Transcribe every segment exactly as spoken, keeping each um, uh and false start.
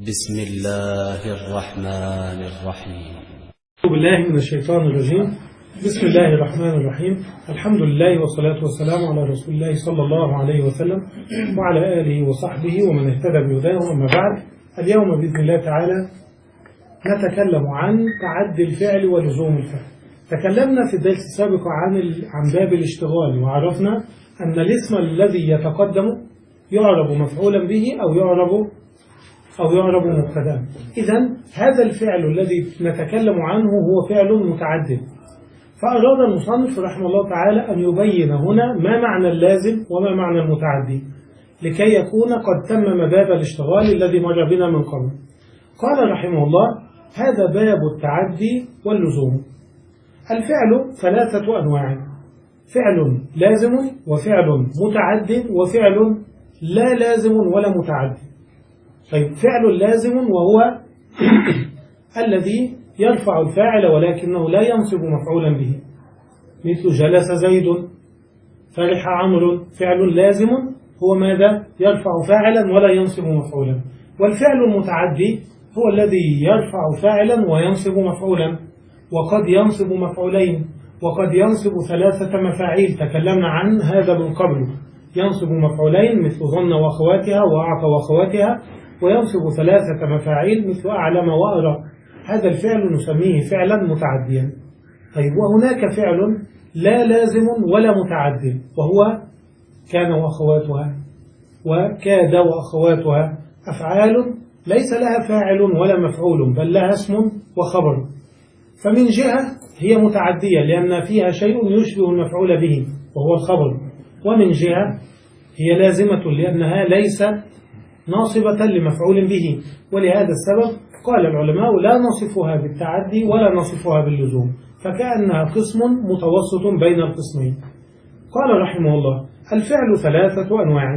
بسم الله الرحمن الرحيم. أعوذ بالله من الشيطان الرجيم. بسم الله الرحمن الرحيم. الحمد لله والصلاة والسلام على رسول الله صلى الله عليه وسلم وعلى آله وصحبه ومن اهتدى بهداه. أما بعد، اليوم بإذن الله تعالى نتكلم عن تعدي الفعل ولزوم الفعل. تكلمنا في الدرس السابق عن عن باب الاشتغال، وعرفنا أن الاسم الذي يتقدم يعرب مفعولا به أو يعرب أو يعرب مبتدأ. إذن هذا الفعل الذي نتكلم عنه هو فعل متعدد، فأراد المصنف رحمه الله تعالى أن يبين هنا ما معنى اللازم وما معنى المتعدي لكي يكون قد تمم باب الاشتغال الذي مر بنا من قبل. قال رحمه الله: هذا باب التعدي واللزوم. الفعل ثلاثة أنواع: فعل لازم وفعل متعد وفعل لا لازم ولا متعدي. طيب، فعل لازم وهو الذي يرفع الفاعل ولكنه لا ينصب مفعولا به، مثل جلس زيد، فرح عمرو. فعل لازم هو ماذا؟ يرفع فاعلا ولا ينصب مفعولا. والفعل المتعدي هو الذي يرفع فاعلا وينصب مفعولا، وقد ينصب مفعولين، وقد ينصب ثلاثة مفاعيل. تكلمنا عن هذا من قبل. ينصب مفعولين مثل ظن وأخواتها وأعطى وأخواتها، وينصب ثلاثة مفاعيل مثل أعلم وأرى. هذا الفعل نسميه فعلا متعديا. طيب، وهناك فعل لا لازم ولا متعد، وهو كان وأخواتها وكاد وأخواتها. أفعال ليس لها فاعل ولا مفعول، بل لها اسم وخبر. فمن جهة هي متعدية لأن فيها شيء يشبه المفعول به وهو الخبر، ومن جهة هي لازمة لأنها ليست ناصبة لمفعول به. ولهذا السبب قال العلماء: لا نصفها بالتعدي ولا نصفها باللزوم، فكأنها قسم متوسط بين القسمين. قال رحمه الله: الفعل ثلاثة أنواع: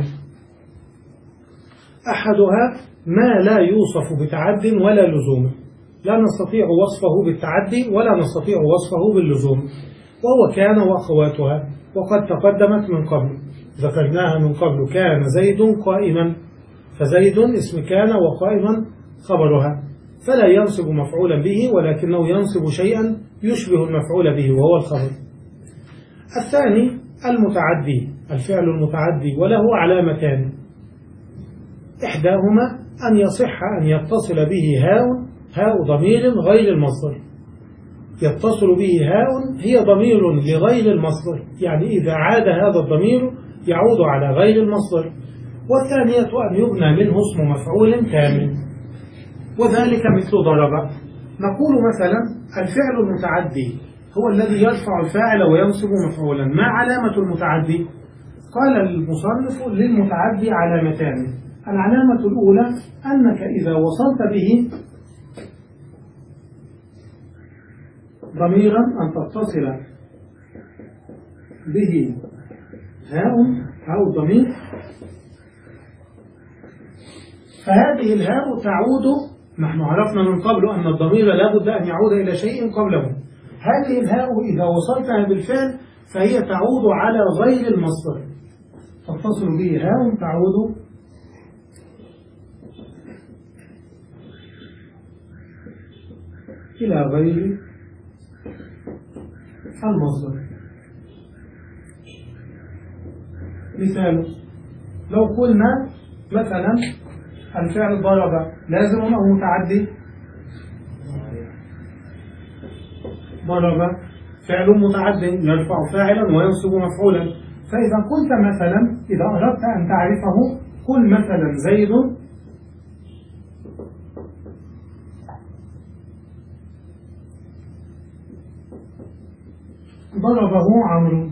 أحدها ما لا يوصف بتعد ولا لزوم، لا نستطيع وصفه بالتعدي ولا نستطيع وصفه باللزوم، وهو كان وأخواتها. وقد تقدمت من قبل، ذكرناها من قبل: كان زيد قائما، فزيد اسم كان وقائما خبرها، فلا ينصب مفعولا به ولكنه ينصب شيئا يشبه المفعول به وهو الخبر. الثاني المتعدي، الفعل المتعدي، وله علامتان: إحداهما أن يصح أن يتصل به هاء هاء ضمير غير المصدر. يتصل به هاء هي ضمير لغير المصدر، يعني إذا عاد هذا الضمير يعود على غير المصدر. والثانية أن يبنى منه اسم مفعول كامل، وذلك مثل ضرب. نقول مثلا: الفعل المتعدي هو الذي يرفع الفاعل وينصب مفعولا. ما علامة المتعدي؟ قال المصنف: للمتعدي علامتان. العلامة الأولى أنك إذا وصلت به ضميرا أن تتصل به هاء أو الضمير، فهذه الهاء تعود، نحن عرفنا من قبل أن الضمير لا بد أن يعود إلى شيء قبله. هذه الهاء إذا وصلتها بالفعل فهي تعود على غير المصدر، تتصل به هاء تعود إلى غير المصدر. مثال: لو قلنا مثلا الفعل ضرب لازم أو متعدي؟ ضرب فعل متعد يرفع فاعلا وينصب مفعولا. فإذا قلت مثلا، إذا أردت أن تعرفه، قل مثلا: زيد ضربه عمرو.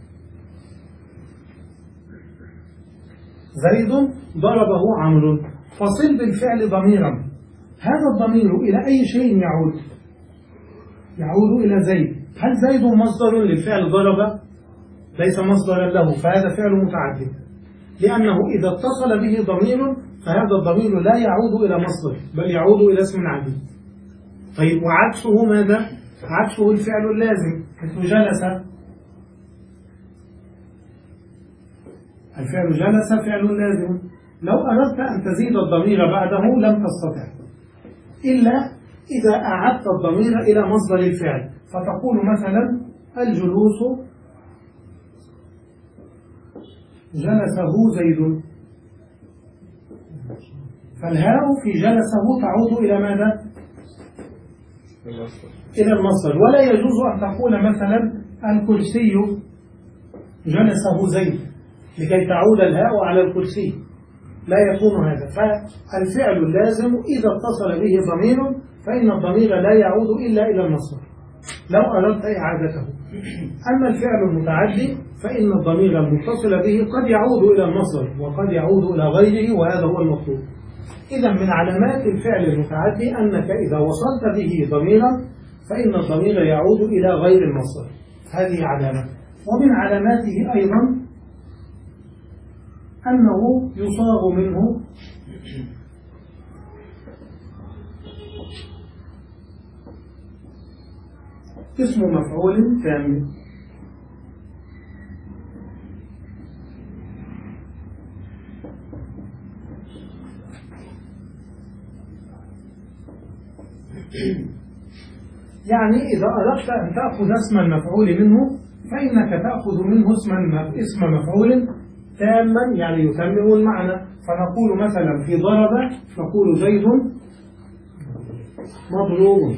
زيد ضربه عمرو، فصل بالفعل ضميرا. هذا الضمير إلى أي شيء يعود؟ يعود إلى زيد. هل زيد مصدر للفعل ضرب؟ ليس مصدرا له، فهذا فعل متعدد، لأنه إذا اتصل به ضمير فهذا الضمير لا يعود إلى مصدر بل يعود إلى اسم عديد. طيب، وعكسه ماذا؟ عكسه الفعل اللازم، مثل جلس. الفعل جلس فعل لازم، لو أردت أن تزيد الضمير بعده لم تستطع إلا إذا أعدت الضمير إلى مصدر الفعل، فتقول مثلا الجلوس جلسه زيد، فالهاء في جلسه تعود إلى ماذا؟ إلى المصدر. ولا يجوز أن تقول مثلا الكرسي جلسه زيد لكي تعود الهاء على الكرسي، لا يكون هذا. فالفعل اللازم إذا اتصل به ضمير فإن الضمير لا يعود إلا إلى المصدر لو أردت إعادته. أما الفعل المتعدي فإن الضمير المتصل به قد يعود إلى المصدر وقد يعود إلى غيره، وهذا هو المطلوب. إذا من علامات الفعل المتعدي أنك إذا وصلت به ضميرا فإن الضمير يعود إلى غير المصدر، هذه علامة. ومن علاماته أيضا أنه يصاغ منه اسم مفعول تام. يعني إذا أردت أن تأخذ اسم المفعول منه فإنك تأخذ منه اسما اسم مفعول تاما، يعني يتمم المعنى. فنقول مثلا في ضرب نقول زيد مضروب،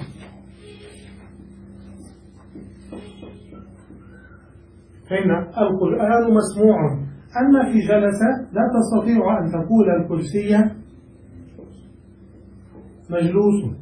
فإن القرآن مسموع. أما في جلس لا تستطيع أن تقول الكرسي مجلوس،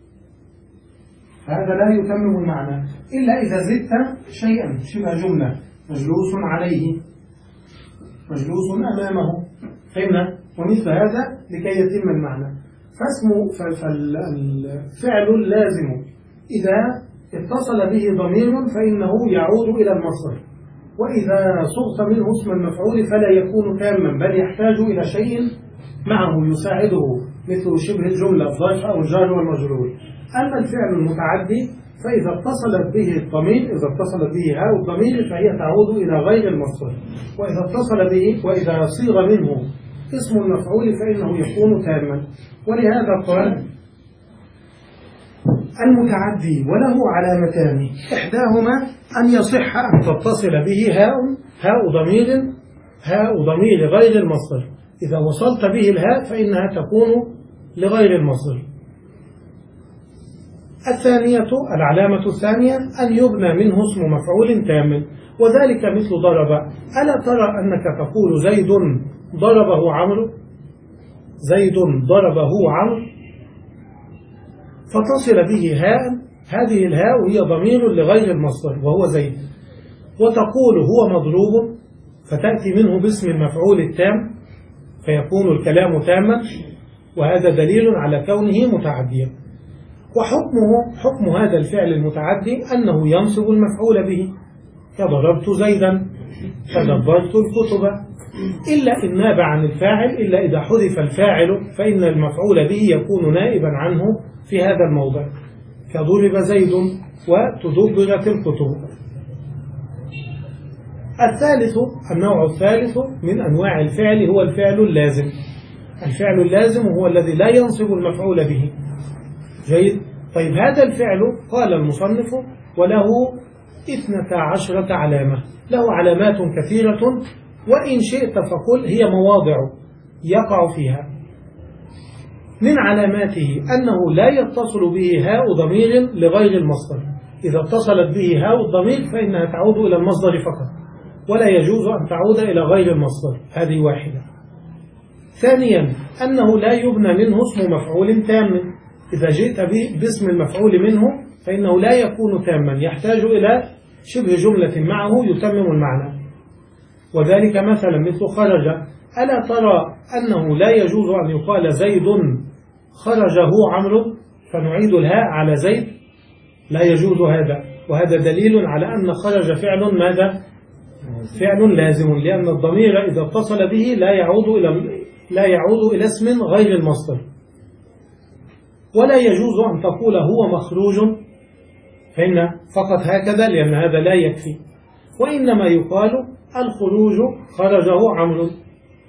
هذا لا يتمم المعنى إلا إذا زدت شيئا شبه جملة، مجلوس عليه، مجلوس أمامه، فهمنا؟ ومثل هذا لكي يتم المعنى. فاسمه فالفعل اللازم إذا اتصل به ضمير فإنه يعود إلى المصدر، وإذا صغت منه اسم المفعول فلا يكون تاما بل يحتاج إلى شيء معه يساعده مثل شبه الجملة الظرف أو الجار والمجرور. أما الفعل المتعدي فإذا اتصلت به الضمير إذا اتصلت به هاء الضمير فهي تعود إلى غير المصدر، وإذا اتصل به وإذا صيغ منه اسم المفعول فإنه يكون تاما. ولهذا قال المتعدي وله علامتان، إحداهما أن يصح أن تتصل به هاء هاء ضمير هاء ضمير غير المصدر، إذا وصلت به الهاء فإنها تكون لغير المصدر. الثانية العلامة الثانية أن يبنى منه اسم مفعول تام، وذلك مثل ضرب. ألا ترى أنك تقول زيد ضربه عمرو، زيد ضربه عمرو، فتصل به هاء، هذه الهاء هي ضمير لغير المصدر وهو زيد، وتقول هو مضروب فتأتي منه باسم المفعول التام فيكون الكلام تاما، وهذا دليل على كونه متعديا. وحكمه حكم هذا الفعل المتعدي أنه ينصب المفعول به، كضربت زيدا، تدبرت الكتب، إلا إن ناب عن الفاعل، إلا إذا حذف الفاعل فإن المفعول به يكون نائبا عنه في هذا الموضع، كضرب زيد وتدبرت الكتب. الثالث النوع الثالث من أنواع الفعل هو الفعل اللازم. الفعل اللازم هو الذي لا ينصب المفعول به. جيد. طيب هذا الفعل قال المصنف وله اثنتا عشرة علامة، له علامات كثيرة، وإن شئت فقل هي مواضع يقع فيها. من علاماته أنه لا يتصل به هاء ضمير لغير المصدر، إذا اتصلت به هاء الضمير فإنها تعود إلى المصدر فقط ولا يجوز أن تعود إلى غير المصدر، هذه واحدة. ثانيا أنه لا يبنى منه اسم مفعول تام، إذا جئت باسم المفعول منه فإنه لا يكون تاما، يحتاج إلى شبه جملة معه يتمم المعنى. وذلك مثلا مثل خرج. ألا ترى أنه لا يجوز أن يقال زيد خرجه عمرو فنعيد الهاء على زيد؟ لا يجوز هذا، وهذا دليل على أن خرج فعل ماذا؟ فعل لازم، لأن الضمير إذا اتصل به لا يعود إلى لا يعود إلى اسم غير المصدر. ولا يجوز أن تقول هو مخروج فإن فقط هكذا، لأن هذا لا يكفي، وإنما يقال الخروج خرجه عمرو،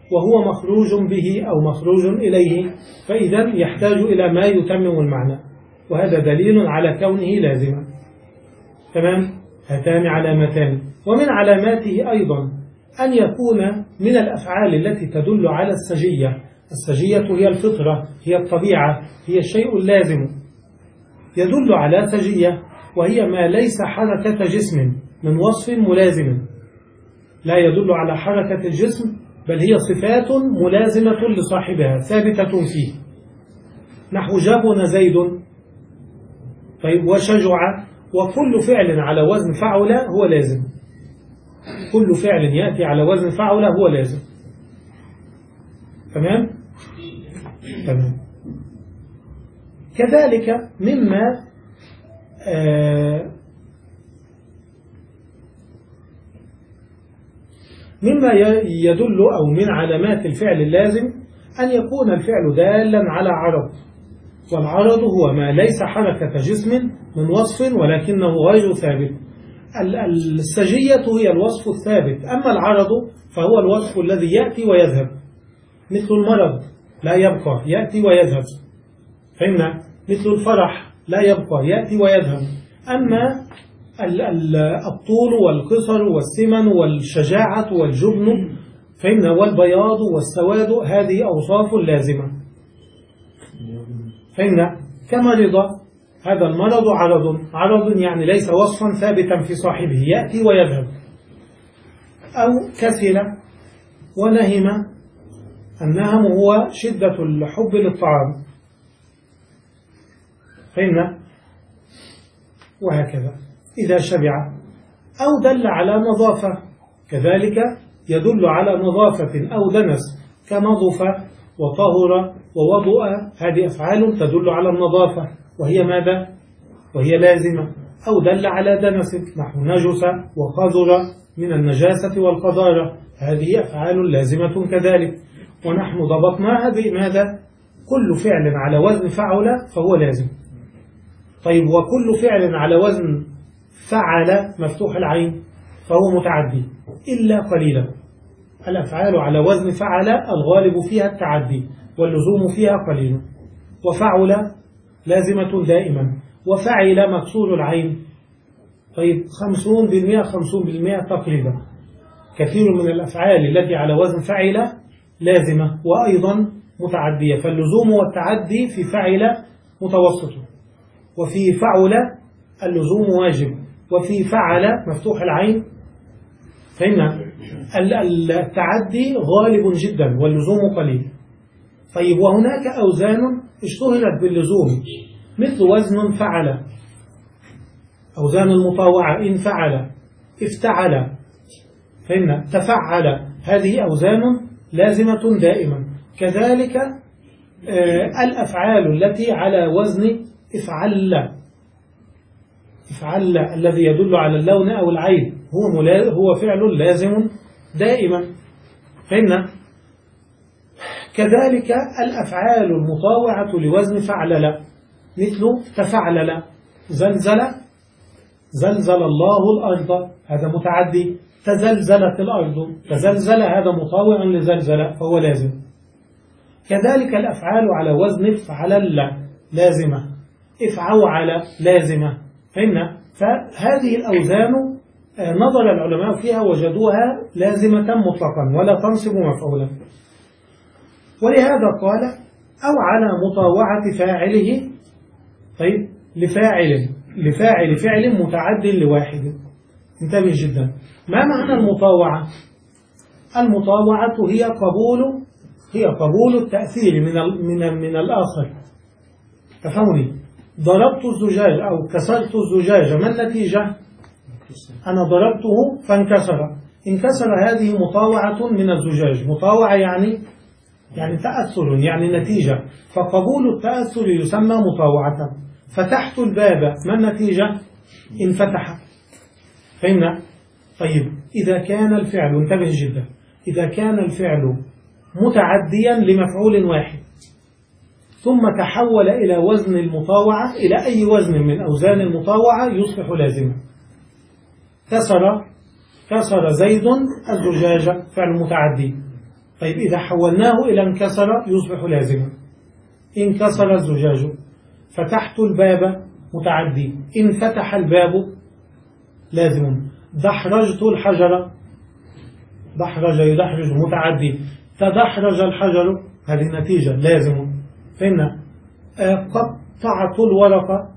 وهو مخروج به أو مخروج إليه، فإذا يحتاج إلى ما يتمم المعنى، وهذا دليل على كونه لازما. تمام؟ هاتان علامتان. ومن علاماته أيضا أن يكون من الأفعال التي تدل على السجية. السجية هي الفطرة، هي الطبيعة، هي الشيء اللازم، يدل على سجية، وهي ما ليس حركة جسم من وصف ملازم، لا يدل على حركة الجسم، بل هي صفات ملازمة لصاحبها ثابتة فيه، نحو جابنا زيد، طيب، وشجع. وكل فعل على وزن فعل هو لازم، كل فعل يأتي على وزن فعل هو لازم. تمام؟ تمام. كذلك مما آه مما يدل أو من علامات الفعل اللازم أن يكون الفعل دالا على عرض، والعرض هو ما ليس حركة جسم من وصف ولكنه غير ثابت. السجية هي الوصف الثابت، أما العرض فهو الوصف الذي يأتي ويذهب، مثل المرض لا يبقى يأتي ويذهب، فهمنا؟ مثل الفرح لا يبقى يأتي ويذهب. أما الطول والقصر والسمن والشجاعة والجبن، فهمنا؟ والبياض والسواد، هذه أوصاف لازمة، فهمنا؟ كمرض، هذا المرض عرض، عرض يعني ليس وصفا ثابتا في صاحبه، يأتي ويذهب. أو كسل ونهم، النهم هو شدة الحب للطعام، فهمنا؟ وهكذا. إذا شبع. أو دل على نظافة، كذلك يدل على نظافة أو دنس، كنظف وطهر ووضوء، هذه أفعال تدل على النظافة، وهي ماذا؟ وهي لازمة. أو دل على دنس، نحو نجس وقذر من النجاسة والقذارة، هذه أفعال لازمة كذلك. ونحن ضبطناها بماذا؟ كل فعل على وزن فعل فهو لازم. طيب، وكل فعل على وزن فعل مفتوح العين فهو متعدي إلا قليلا. الأفعال على وزن فعل الغالب فيها التعدي واللزوم فيها قليل. وفعل لازمة دائما، وفعل مكسور العين. طيب، خمسون بالمئة خمسون بالمئة تقريبا. كثير من الأفعال التي على وزن فعل لازمة وأيضا متعدية، فاللزوم والتعدي في فعل متوسط، وفي فعل اللزوم واجب، وفي فعل مفتوح العين فإن التعدي غالب جدا واللزوم قليل. طيب، وهناك أوزان اشتهرت باللزوم، مثل وزن فعل، أوزان المطاوعة، إن فعل، افتعل، فإن تفعل، هذه أوزان لازمة دائما. كذلك آه الأفعال التي على وزن افعل، افعل الذي يدل على اللون أو العين هو هو فعل لازم دائما، فإن كذلك الأفعال المطاوعة لوزن فعلل، مثل تفعلل، زلزل، زلزل الله الأرض، هذا متعدي. تزلزلت الأرض، تزلزل، هذا مطاوع لزلزل فهو لازم. كذلك الأفعال على وزن افعلل لازمة، افعوعل لازمة، فإن فهذه الأوزان نظر العلماء فيها وجدوها لازمة مطلقا ولا تنصب مفعولا. ولهذا قال: أو على مطاوعة فاعله، طيب، لفاعل لفاعل فعل متعد لواحد. انتبه جدا، ما معنى المطاوعة؟ المطاوعة هي قبول هي قبول التأثير من من من الآخر. تفهمني؟ ضربت الزجاج أو كسرت الزجاج، ما النتيجة؟ أنا ضربته فانكسر، انكسر، هذه مطاوعة من الزجاج. مطاوعة يعني يعني تأثر، يعني نتيجة، فقبول التأثر يسمى مطاوعة. فتحت الباب، ما النتيجة؟ انفتح، فهمنا؟ طيب، إذا كان الفعل، انتبه جدا، إذا كان الفعل متعديا لمفعول واحد ثم تحول إلى وزن المطاوعة، إلى أي وزن من أوزان المطاوعة، يصبح لازما. كسر كسر زيد الزجاجة، فعل متعدي، طيب إذا حولناه إلى انكسر يصبح لازما. انكسر الزجاج، فتحت الباب متعدي، انفتح الباب لازم. دحرجت الحجر، دحرج يدحرج متعدي، تدحرج الحجر هذه نتيجة لازم. فإن قطعت الورق،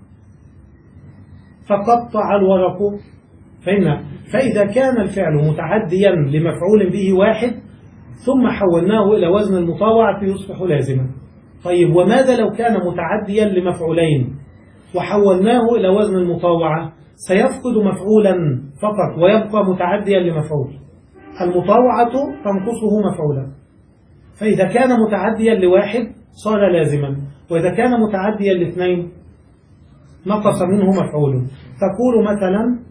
فقطع الورق. فإن فإذا كان الفعل متعديا لمفعول به واحد ثم حولناه إلى وزن المطاوعة يصبح لازما. طيب وماذا لو كان متعديا لمفعولين وحولناه إلى وزن المطاوعة؟ سيفقد مفعولا فقط ويبقى متعديا لمفعول. المطاوعة تنقصه مفعولا. فإذا كان متعديا لواحد صار لازما، وإذا كان متعديا لاثنين نقص منه مفعول. تقول مثلا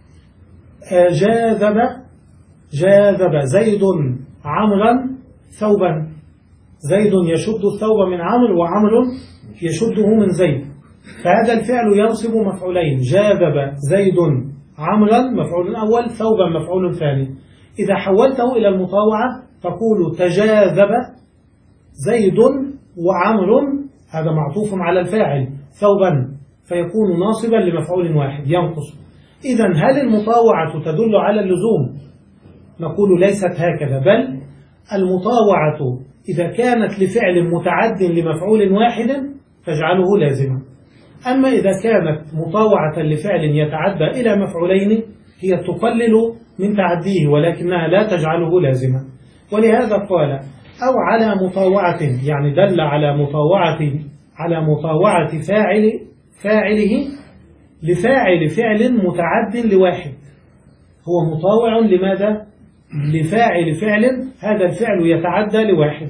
جاذب جاذب زيد عمرا ثوبا. زيد يشد الثوب من عمرو وعمرو يشده من زيد، فهذا الفعل ينصب مفعولين. جاذب زيد عمرا مفعول أول، ثوبا مفعول ثاني. إذا حولته إلى المطاوعة تقول تجاذب زيد وعمر، هذا معطوف على الفاعل ثوبا، فيكون ناصبا لمفعول واحد ينقص. إذن هل المطاوعة تدل على اللزوم؟ نقول ليست هكذا، بل المطاوعة إذا كانت لفعل متعد لمفعول واحد تجعله لازما. أما إذا كانت مطاوعة لفعل يتعدى إلى مفعولين هي تقلل من تعديه ولكنها لا تجعله لازما. ولهذا قال أو على مطاوعة، يعني دل على مطاوعة على مطاوعة فاعل فاعله لفاعل فعل متعد لواحد. هو مطاوع لماذا؟ لفاعل فعل، هذا الفعل يتعدى لواحد.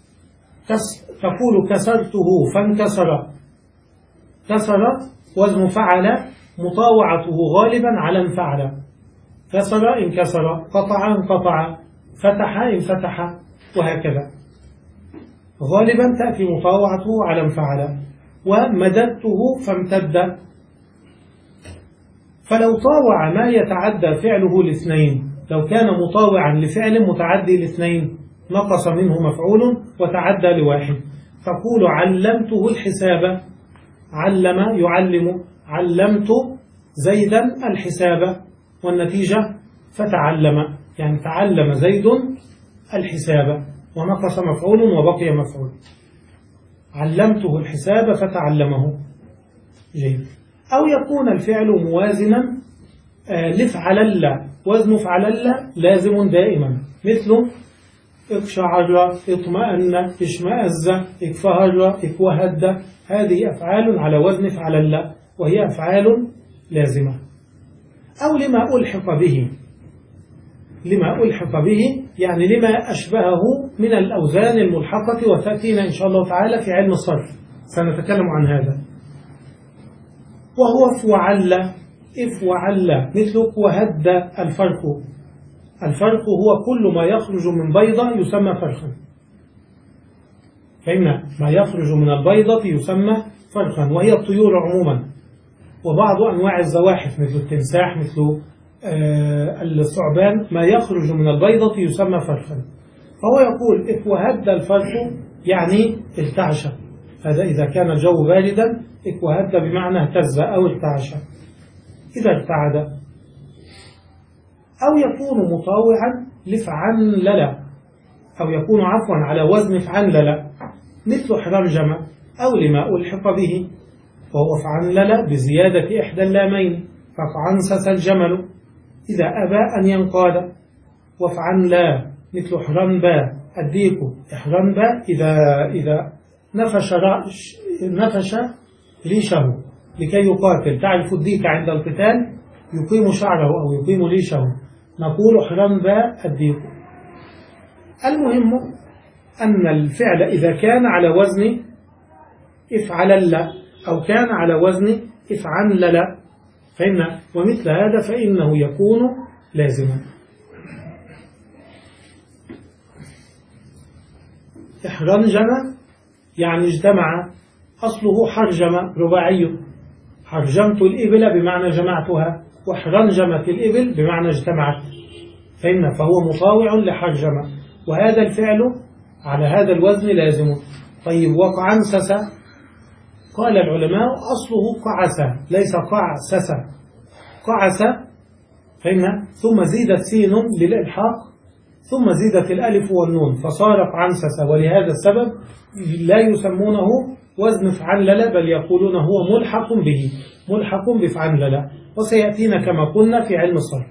تقول كسرته فانكسر. كسر وزن فعل، مطاوعته غالبا على انفعل. كسر انكسر، قطع انقطع، فتح انفتح، وهكذا. غالبا تأتي مطاوعته على انفعل. ومددته فامتد. فلو طاوع ما يتعدى فعله الاثنين، لو كان مطاوعا لفعل متعدي الاثنين نقص منه مفعول وتعدى لواحد. تقول علمته الحساب. علم يعلم، علمت زيدا الحساب، والنتيجة فتعلم، يعني تعلم زيد الحساب ونقص مفعول وبقي مفعول. علمته الحساب فتعلمه. جيد. أو يكون الفعل موازنا لفعلل، وزن فعلل لازم دائما، مثل اقشعر، اطمأن، اشمأز، اكفهر، اكوهد. هذه أفعال على وزن فعلل وهي أفعال لازمة. أو لما ألحق به، لما ألحق به يعني لما أشبهه من الأوزان الملحقة، وتأتينا إن شاء الله تعالى في علم الصرف سنتكلم عن هذا. وهو فعل، افعل، مثل وهد. الفرق، الفرق هو كل ما يخرج من بيضة يسمى فرخا. فإن ما يخرج من البيضة يسمى فرخا، وهي الطيور عموما، وبعض أنواع الزواحف مثل التمساح، مثل آه الثعبان، ما يخرج من البيضة يسمى فرخا. فهو يقول إف وهد الفرخ يعني ارتعش. هذا إذا كان الجو باردا، إف وهد بمعنى اهتز أو ارتعش إذا ارتعد. أو يكون مطاوعا لفعنلل، أو يكون عفوا على وزن فعنلل، مثل حرمجم. أو لما ألحق به، وهو فعنلل بزيادة إحدى اللامين، ففعنسس الجمل إذا أبى أن ينقاد. وفعنلا مثل حرنبا الديك، حرنبا إذا إذا نفش نفش ريشه لكي يقاتل. تعرف الديك عند القتال يقيم شعره أو يقيم ريشه، نقول حرنبا الديك. المهم أن الفعل إذا كان على وزن افعلل أو كان على وزن افعنلل، فإن ومثل هذا فإنه يكون لازما. احرنجم يعني اجتمع، أصله حرجم رباعي. حرجمت الإبل بمعنى جمعتها، وحرنجمت الإبل بمعنى اجتمعت. فإن فهو مطاوع لحرجم. وهذا الفعل على هذا الوزن لازم. طيب وقعنسس قال العلماء أصله قعس ليس قعسس، قعس فهمنا، ثم زيدت سين للإلحاق ثم زيدت الألف والنون فصار قعنسس، ولهذا السبب لا يسمونه وزن فعنلل بل يقولون هو ملحق به، ملحق بفعنلل، وسيأتينا كما قلنا في علم الصرف.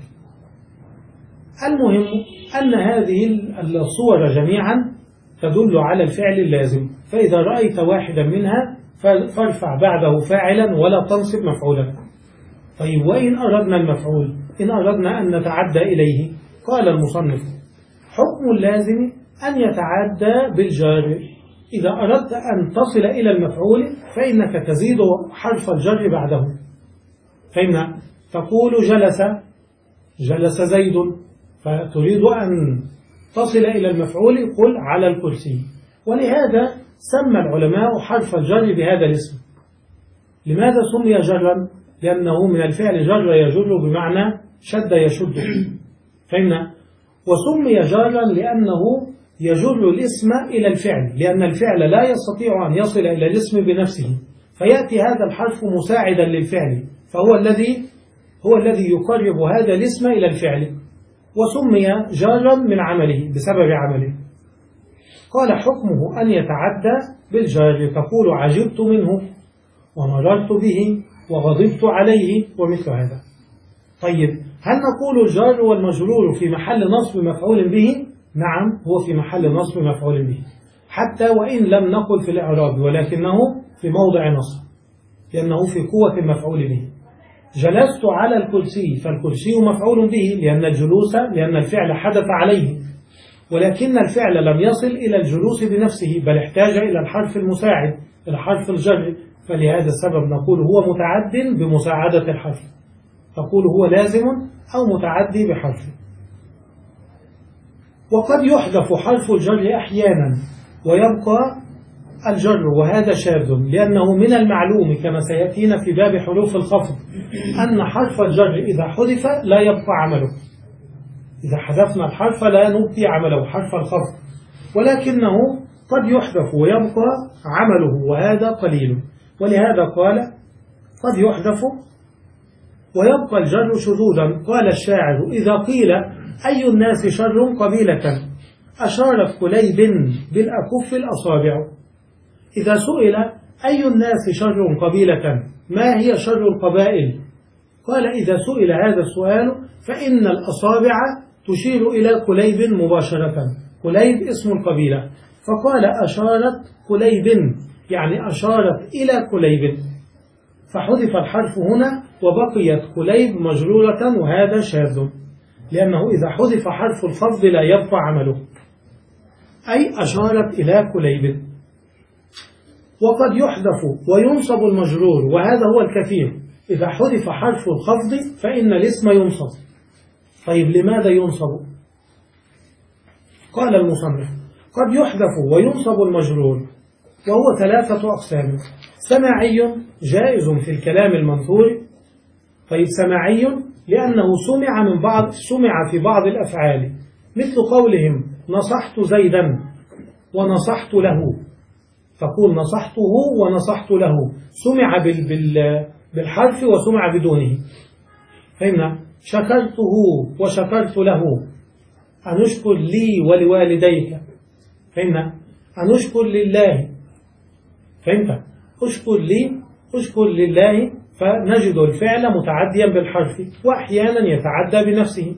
المهم أن هذه الصور جميعا تدل على الفعل اللازم، فإذا رأيت واحدا منها فارفع بعده فاعلا ولا تنصب مفعولا. طيب وإن أردنا المفعول، إن أردنا أن نتعدى إليه، قال المصنف حكم اللازم أن يتعدى بالجار. إذا أردت أن تصل إلى المفعول فإنك تزيد حرف الجر بعده، فإن تقول جلس جلس زيد، فتريد أن تصل إلى المفعول قل على الكرسي. ولهذا سمى العلماء حرف الجر بهذا الاسم. لماذا سمي جرا؟ لأنه من الفعل جر يجر بمعنى شد يشد، فهمنا. وسمي جارا لأنه يجر الاسم إلى الفعل، لأن الفعل لا يستطيع أن يصل إلى الاسم بنفسه، فيأتي هذا الحرف مساعدا للفعل، فهو الذي هو الذي يقرب هذا الاسم إلى الفعل، وسمي جارا من عمله بسبب عمله. قال حكمه أن يتعدى بالجار، تقول عجبت منه ومررت به وغضبت عليه ومثل هذا. طيب هل نقول الجار والمجرور في محل نصب مفعول به؟ نعم، هو في محل نصب مفعول به، حتى وإن لم نقل في الإعراب، ولكنه في موضع نصب لأنه في قوة المفعول به. جلست على الكرسي، فالكرسي مفعول به لأن الجلوس لأن الفعل حدث عليه، ولكن الفعل لم يصل إلى الجلوس بنفسه بل احتاج إلى الحرف المساعد، إلى حرف الجر، فلهذا السبب نقول هو متعد بمساعدة الحرف، تقول هو لازم أو متعدي بحرف. وقد يحذف حرف الجر أحيانا ويبقى الجر، وهذا شاذ، لأنه من المعلوم كما سيأتينا في باب حروف الخفض أن حرف الجر إذا حذف لا يبقى عمله، إذا حذفنا الحرف لا نبقي عمله حرف الخفض، ولكنه قد يحذف ويبقى عمله وهذا قليل. ولهذا قال قد يحذف ويبقى الجر شذوذا. قال الشاعر إذا قيل أي الناس شر قبيلة أشارت كليب بالأكف الأصابع. إذا سئل أي الناس شر قبيلة ما هي شر القبائل؟ قال إذا سئل هذا السؤال فإن الأصابع تشير إلى كليب مباشرة، كليب اسم القبيلة، فقال أشارت كليب يعني أشارت إلى كليب، فحذف الحرف هنا وبقيت كليب مجرورة، وهذا شاذ، لأنه إذا حذف حرف الخفض لا يبقى عمله، أي أشارت إلى كليب. وقد يحذف وينصب المجرور، وهذا هو الكثير، إذا حذف حرف الخفض فإن الاسم ينصب. طيب لماذا ينصب؟ قال المصنف قد يحذف وينصب المجرور وهو ثلاثة أقسام: سماعي جائز في الكلام المنثور. طيب سماعي لأنه سمع من بعض سمع في بعض الأفعال، مثل قولهم نصحت زيدا ونصحت له، تقول نصحته ونصحت له، سمع بالحرف وسمع بدونه، فهمنا. شكرته وشكرت له، أنشكر لي ولوالديك، فهمنا. أنشكر لله، فهمت، أشكر لي أشكر لله، فنجد الفعل متعديا بالحرف وأحيانا يتعدى بنفسه،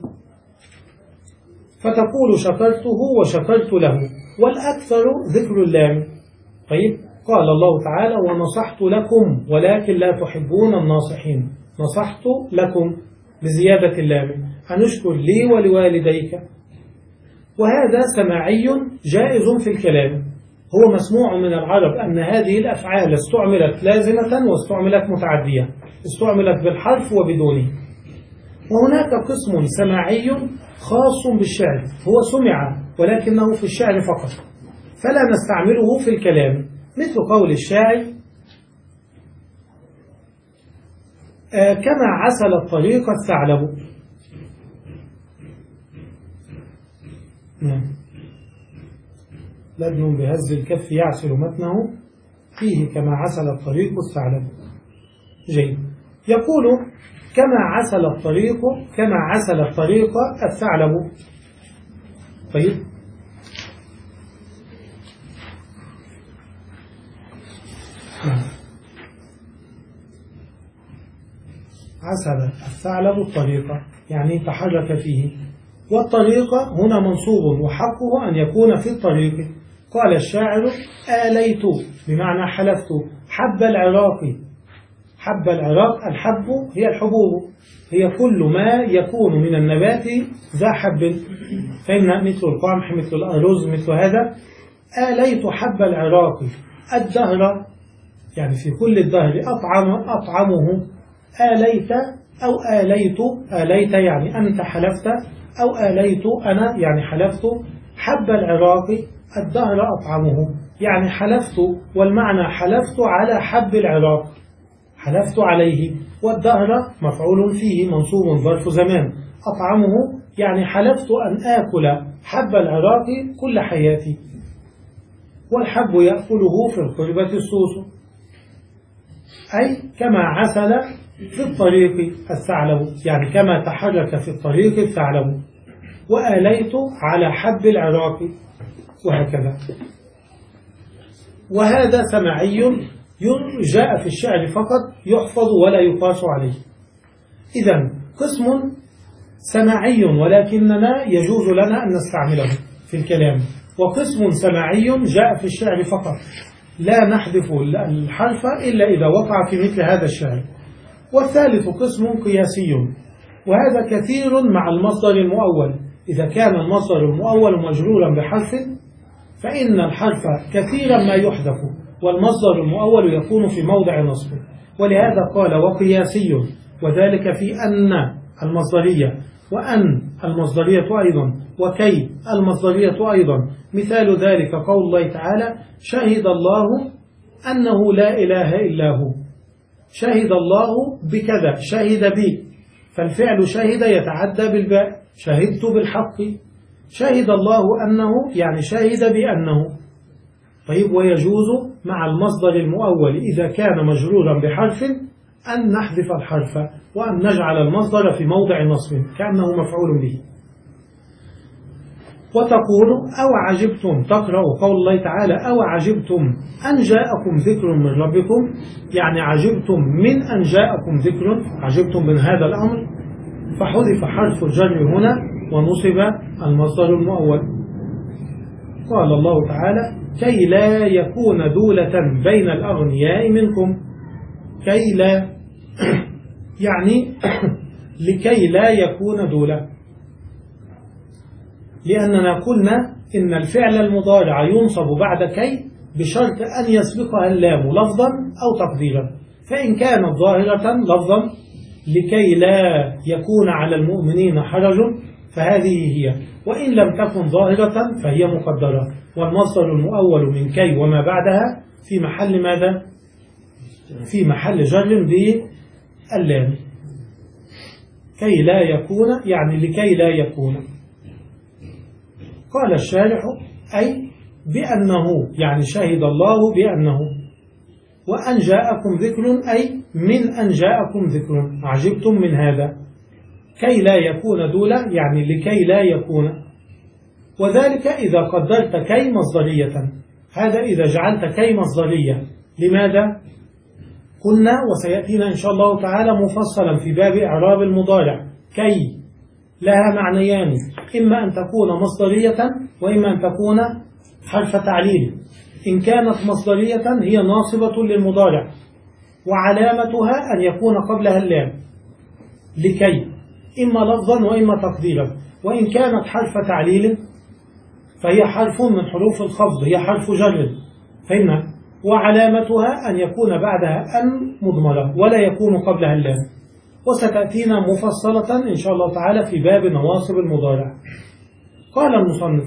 فتقول شكرته وشكرت له، والأكثر ذكر اللام. طيب قال الله تعالى ونصحت لكم ولكن لا تحبون الناصحين، نصحت لكم بزيادة اللام، أنشكر لي ولوالديك. وهذا سماعي جائز في الكلام، هو مسموع من العرب أن هذه الأفعال استعملت لازمة واستعملت متعدية، استعملت بالحرف وبدونه. وهناك قسم سماعي خاص بالشعر، هو سمع ولكنه في الشعر فقط، فلا نستعمله في الكلام، مثل قول الشاعر آه كما عسل الطريق الثعلب. لدي بهز الكف يعسل متنه فيه كما عسل الطريق الثعلب. جيد. يقول كما عسل الطريق كما عسل الطريق الثعلب. طيب عسل الثعلب الطريق يعني تحرك فيه، والطريق هنا منصوب وحقه أن يكون في الطريق. قال الشاعر آليت بمعنى حلفت حب العراق. حب العراق الحب هي الحبوب، هي كل ما يكون من النبات ذا حب، فإن مثل القمح مثل الأرز مثل هذا. آليت حب العراق الدهر يعني في كل الدهر أطعم أطعمه. آليت أو آليت آليت يعني أنت حلفت، أو آليت أنا يعني حلفت. حب العراق الدهر أطعمه يعني حلفت، والمعنى حلفت على حب العراق، حلفت عليه. والدهر مفعول فيه منصوب ظرف زمان. أطعمه يعني حلفت أن آكل حب العراق كل حياتي. والحب يأكله في القربة السوس، أي كما عسل في الطريق الثعلب يعني كما تحرك في الطريق الثعلب. وآليت على حب العراق وهكذا. وهذا سماعي جاء في الشعر فقط يحفظ ولا يقاس عليه. إذن قسم سماعي ولكننا يجوز لنا أن نستعمله في الكلام، وقسم سماعي جاء في الشعر فقط لا نحذف الحرف إلا إذا وقع في مثل هذا الشعر. والثالث قسم قياسي، وهذا كثير مع المصدر المؤول. إذا كان المصدر المؤول مجرورا بحرف فإن الحرف كثيرا ما يحذف، والمصدر المؤول يكون في موضع نصب. ولهذا قال وقياسي، وذلك في أن المصدرية، وأن المصدرية أيضا، وكي المصدرية أيضا. مثال ذلك قول الله تعالى شهد الله أنه لا إله إلا هو. شهد الله بكذا، شهد بي، فالفعل شهد يتعدى بالباء، شهدت بالحق. شهد الله أنه يعني شهد بأنه. طيب ويجوز مع المصدر المؤول إذا كان مجرورا بحرف أن نحذف الحرف وأن نجعل المصدر في موضع نصب كأنه مفعول به. وتقول أو عجبتم، تقرأ قول الله تعالى أو عجبتم أن جاءكم ذكر من ربكم، يعني عجبتم من أن جاءكم ذكر، عجبتم من هذا الأمر، فحذف حرف الجر هنا ونصب المصدر المؤول. قال الله تعالى كي لا يكون دولة بين الأغنياء منكم. كي لا يعني لكي لا يكون دولة، لأننا قلنا إن الفعل المضارع ينصب بعد كي بشرط أن يسبقها اللام لفظا أو تقديرا. فإن كانت ظاهرة لفظا لكي لا يكون على المؤمنين حرج فهذه هي، وإن لم تكن ظاهرة فهي مقدرة. والمصدر المؤول من كي وما بعدها في محل ماذا؟ في محل جر باللام. كي لا يكون يعني لكي لا يكون. قال الشارح أي بأنه يعني شهد الله بأنه. وأن جاءكم ذكر أي من أن جاءكم ذكر، عجبتم من هذا. كي لا يكون دولة يعني لكي لا يكون. وذلك إذا قدرت كي مصدرية. هذا إذا جعلت كي مصدرية. لماذا؟ قلنا وسيأتينا إن شاء الله تعالى مفصلا في باب إعراب المضارع. كي لها معنيان، إما أن تكون مصدرية وإما أن تكون حرف تعليل. إن كانت مصدرية هي ناصبة للمضارع وعلامتها أن يكون قبلها اللام لكي، إما لفظا وإما تقديرا. وإن كانت حرف تعليل فهي حرف من حروف الخفض، هي حرف جر، فإن وعلامتها أن يكون بعدها أن مضمرة ولا يكون قبلها اللام. وستأتينا مفصلة إن شاء الله تعالى في باب نواصب المضارع. قال المصنف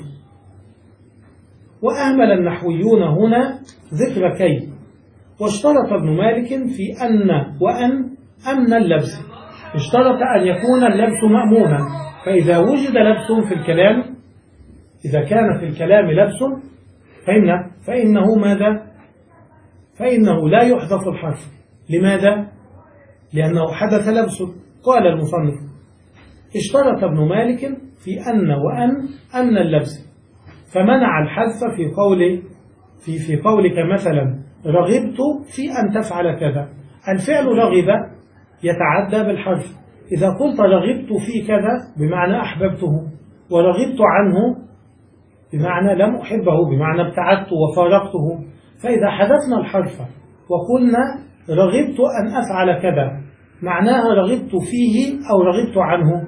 وأهمل النحويون هنا ذكر كي، واشترط ابن مالك في أن وأن أمن اللبس. اشترط أن يكون اللبس مأمونا، فإذا وجد لبس في الكلام، إذا كان في الكلام لبس فإن فإنه ماذا؟ فإنه لا يحذف الحرف. لماذا؟ لأنه حدث لبسه. قال المصنف: اشترط ابن مالك في أن وأن أن اللبس، فمنع الحذف في قول في في قولك مثلا رغبت في أن تفعل كذا. الفعل رغب يتعدى بالحرف. إذا قلت رغبت في كذا بمعنى أحببته، ورغبت عنه بمعنى لم أحبه، بمعنى ابتعدت وفارقته. فإذا حذفنا الحرف وقلنا رغبت أن أفعل كذا، معناها رغبت فيه أو رغبت عنه،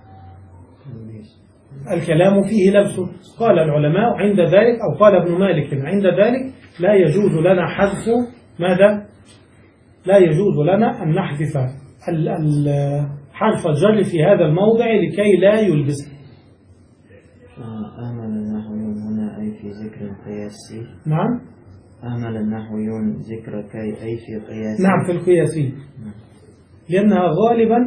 الكلام فيه لبس. قال العلماء عند ذلك، أو قال ابن مالك عند ذلك: لا يجوز لنا حذف ماذا؟ لا يجوز لنا أن نحذف حرف الجر في هذا الموضع لكي لا يلبس. أهمل النحويون هنا أي في ذكر القياسي. نعم، أهمل النحويون ذكر كي أي في قياسي. نعم، في القياسي، لأنها غالبا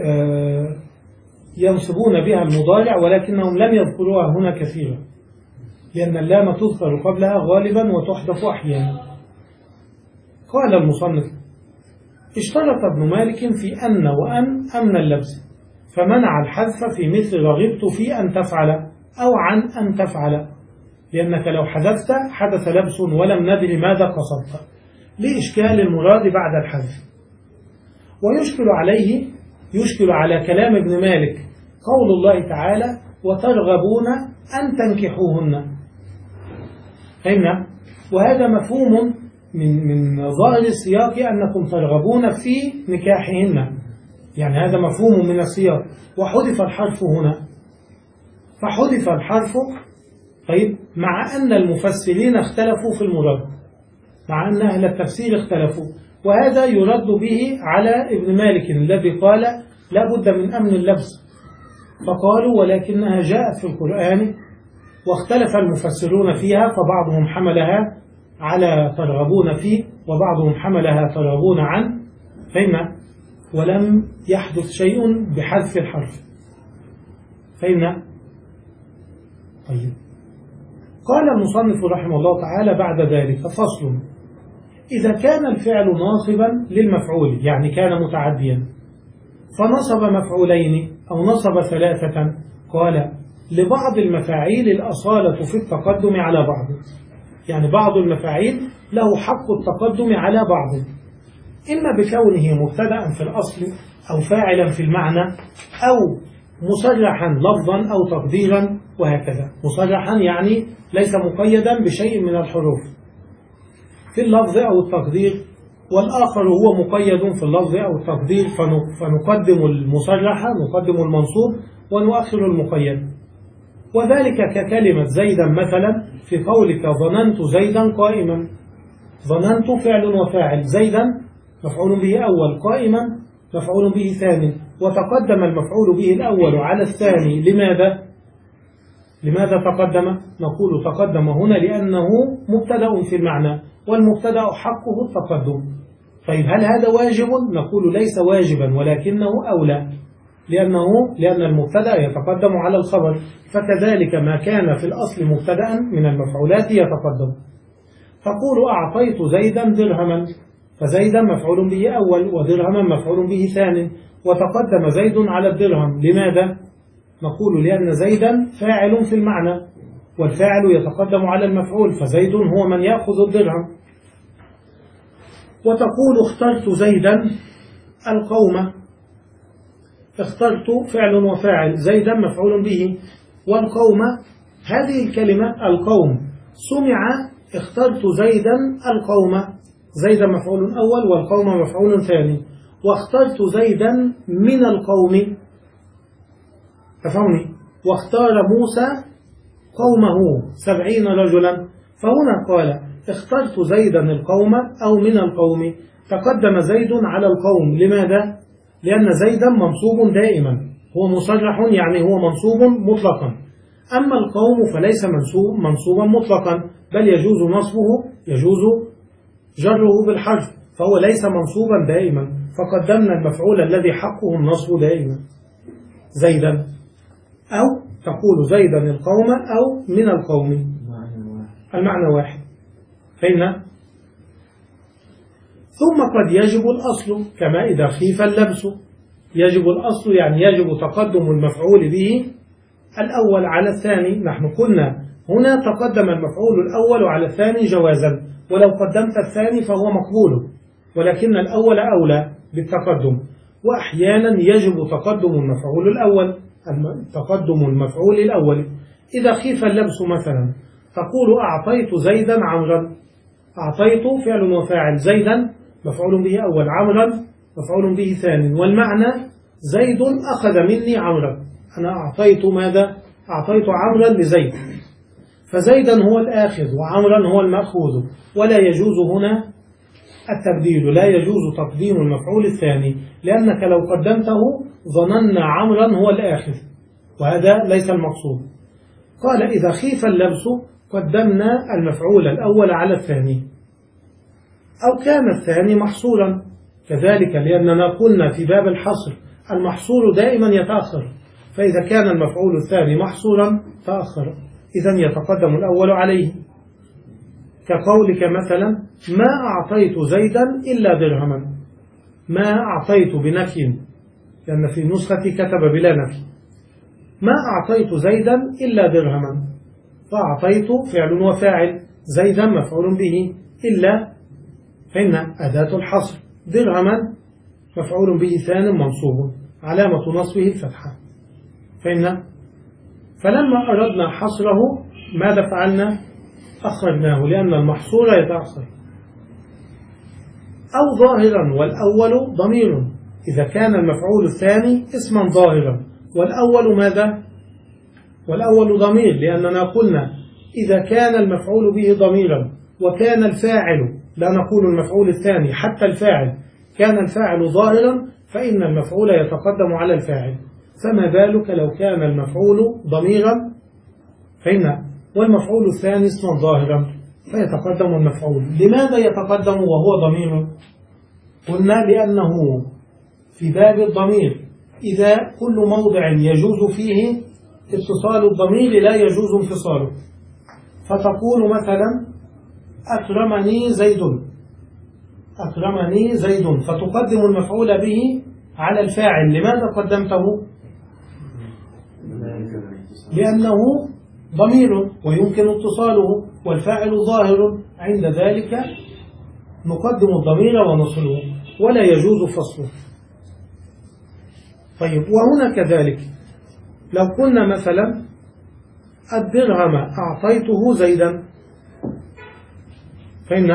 ينصبون بها المضارع، ولكنهم لم يذكروها هنا كثيرا، لأن اللام تذكر قبلها غالبا وتحذف أحيانا. قال المصنف: اشترط ابن مالك في أن وأن أمن اللبس، فمنع الحذف في مثل رغبت في أن تفعل أو عن أن تفعل، لأنك لو حذفت حدث لبس ولم ندري ماذا قصدت، لإشكال المراد بعد الحذف. ويشكل عليه يشكل على كلام ابن مالك قول الله تعالى: وترغبون أن تنكحوهن. فهمنا؟ وهذا مفهوم من من ظاهر السياق أنكم ترغبون في نكاحهن، يعني هذا مفهوم من السياق. وحذف الحرف هنا، فحذف الحرف. طيب، مع أن المفسرين اختلفوا في المراد، مع أن أهل التفسير اختلفوا، وهذا يرد به على ابن مالك الذي قال لا بد من أمن اللبس، فقالوا ولكنها جاءت في القرآن واختلف المفسرون فيها، فبعضهم حملها على ترغبون فيه وبعضهم حملها ترغبون عنه، فهمنا؟ ولم يحدث شيء بحذف الحرف، فهمنا؟ طيب، قال المصنف رحمه الله تعالى بعد ذلك: فصل: إذا كان الفعل ناصبا للمفعول، يعني كان متعديا، فنصب مفعولين أو نصب ثلاثة، قال: لبعض المفاعيل الأصالة في التقدم على بعض، يعني بعض المفاعيل له حق التقدم على بعض، إما بكونه مبتدأ في الأصل أو فاعلا في المعنى أو مصرحا لفظا أو تقديرا، وهكذا. مصرحا يعني ليس مقيدا بشيء من الحروف في اللفظ أو التقدير، والآخر هو مقيد في اللفظ أو التقدير، فنقدم المصرح نقدم المنصوب ونؤخر المقيد. وذلك ككلمة زيدا مثلا، في قولك ظننت زيدا قائما. ظننت فعل وفاعل، زيدا مفعول به أول، قائما مفعول به ثاني، وتقدم المفعول به الأول على الثاني. لماذا؟ لماذا تقدم؟ نقول تقدم هنا لأنه مبتدأ في المعنى، والمبتدأ حقه التقدم. طيب، هل هذا واجب؟ نقول ليس واجبا، ولكنه أولى، لأنه لأن المبتدأ يتقدم على الخبر، فكذلك ما كان في الأصل مبتدأ من المفعولات يتقدم. تقول أعطيت زيدا درهما، فزيدا مفعول به أول ودرهما مفعول به ثاني، وتقدم زيد على الدرهم. لماذا؟ نقول لأن زيدا فاعل في المعنى، والفاعل يتقدم على المفعول، فزيد هو من يأخذ الدرهم. وتقول اخترت زيدا القوم، اخترت فعل وفاعل، زيدا مفعول به، والقوم هذه الكلمة القوم سمع اخترت زيدا القوم، زيدا مفعول أول والقوم مفعول ثاني، واخترت زيدا من القوم، تفهمني؟ واختار موسى قومه سبعين رجلا، فهنا قال اخترت زيدا القوم أو من القوم، تقدم زيد على القوم. لماذا؟ لأن زيدا منصوب دائما، هو مصرح يعني هو منصوب مطلقا، أما القوم فليس منصوب منصوبا مطلقا، بل يجوز نصبه يجوز جره بالحرف، فهو ليس منصوبا دائما، فقدمنا المفعول الذي حقه النصب دائما زيدا، أو تقول زيدا القوم أو من القوم. المعنى واحد. فهمنا؟ ثم قد يجب الأصل كما إذا خيف اللبس. يجب الأصل يعني يجب تقدم المفعول به الأول على الثاني. نحن قلنا هنا تقدم المفعول الأول على الثاني جوازا، ولو قدمت الثاني فهو مقبول، ولكن الأول أولى بالتقدم. وأحيانا يجب تقدم المفعول الأول تقدم المفعول الأول إذا خيف اللبس. مثلا تقول أعطيت زيدا عمرا. أعطيت فعل وفاعل، زيدا مفعول به أول، عمرا مفعول به ثاني، والمعنى زيد أخذ مني عمرا. أنا أعطيت ماذا؟ أعطيت عمرا لزيد، فزيدا هو الآخذ وعمرا هو المأخوذ، ولا يجوز هنا التبديل، لا يجوز تقديم المفعول الثاني، لأنك لو قدمته ظننا عمرا هو الآخذ، وهذا ليس المقصود. قال إذا خيف اللبس قدمنا المفعول الأول على الثاني، أو كان الثاني محصورا كذلك، لأننا قلنا في باب الحصر المحصور دائما يتأخر، فإذا كان المفعول الثاني محصورا تأخر، إذن يتقدم الأول عليه. كقولك مثلا ما أعطيت زيدا إلا درهما. ما أعطيت بنفي، لأن في نسختي كتب بلا نفي. ما أعطيت زيدا إلا درهما، فأعطيت فعل وفاعل، زيدا مفعول به، إلا فإن أداة الحصر، درهما مفعول به ثان منصوب علامة نصبه الفتحة. فإن فلما أردنا حصره ماذا فعلنا؟ أخرناه، لأن المحصور يتأخر. أو ظاهرا والأول ضمير، إذا كان المفعول الثاني اسما ظاهرا والأول ماذا؟ والأول ضمير، لأننا قلنا إذا كان المفعول به ضميرا وكان الفاعل، لا نقول المفعول الثاني، حتى الفاعل كان الفاعل ظاهرا فإن المفعول يتقدم على الفاعل، فما بالك لو كان المفعول ضميرا فإن والمفعول الثاني اسما ظاهرا فيتقدم المفعول. لماذا يتقدم وهو ضمير؟ قلنا لأنه في باب الضمير إذا كل موضع يجوز فيه اتصال الضمير لا يجوز انفصاله، فتقول مثلا أكرمني زيد، أكرمني زيد، فتقدم المفعول به على الفاعل. لماذا قدمته؟ لأنه ضمير ويمكن اتصاله والفاعل ظاهر، عند ذلك نقدم الضمير ونصله ولا يجوز فصله. طيب وهنا كذلك لو قلنا مثلا الدرهم أعطيته زيدا، فإن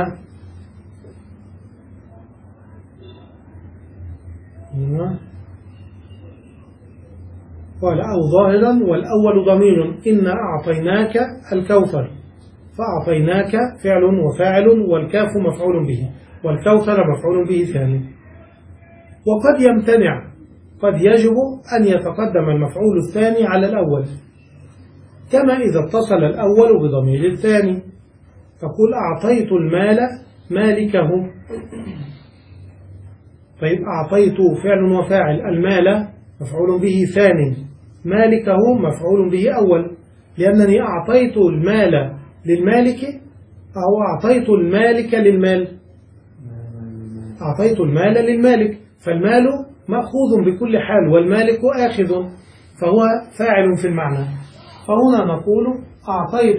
قال أو ظاهرا والأول ضمير، إن أعطيناك الكوثر، فأعطيناك فعل وفاعل والكاف مفعول به والكوثر مفعول به ثاني. وقد يمتنع، قد يجب أن يتقدم المفعول الثاني على الأول، كما إذا اتصل الأول بضمير الثاني، تقول أعطيت المال مالكه. طيب أعطيت فعل وفاعل، المال مفعول به ثاني، مالكه مفعول به أول، لأنني أعطيت المال للمالك أو أعطيت المالك للمال، أعطيت المال للمالك، فالمال مأخوذ بكل حال والمالك آخذ، فهو فاعل في المعنى. فهنا نقول أعطيت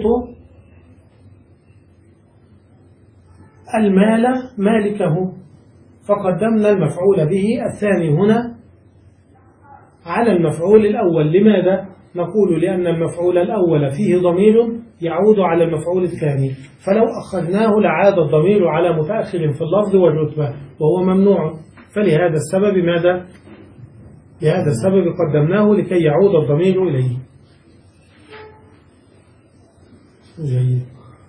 المال مالكه، فقدمنا المفعول به الثاني هنا على المفعول الأول. لماذا؟ نقول لأن المفعول الأول فيه ضمير يعود على المفعول الثاني، فلو أخذناه لعاد الضمير على متأخر في اللفظ والرتبة وهو ممنوع، فلهذا السبب ماذا؟ لهذا السبب قدمناه لكي يعود الضمير إليه. جيد.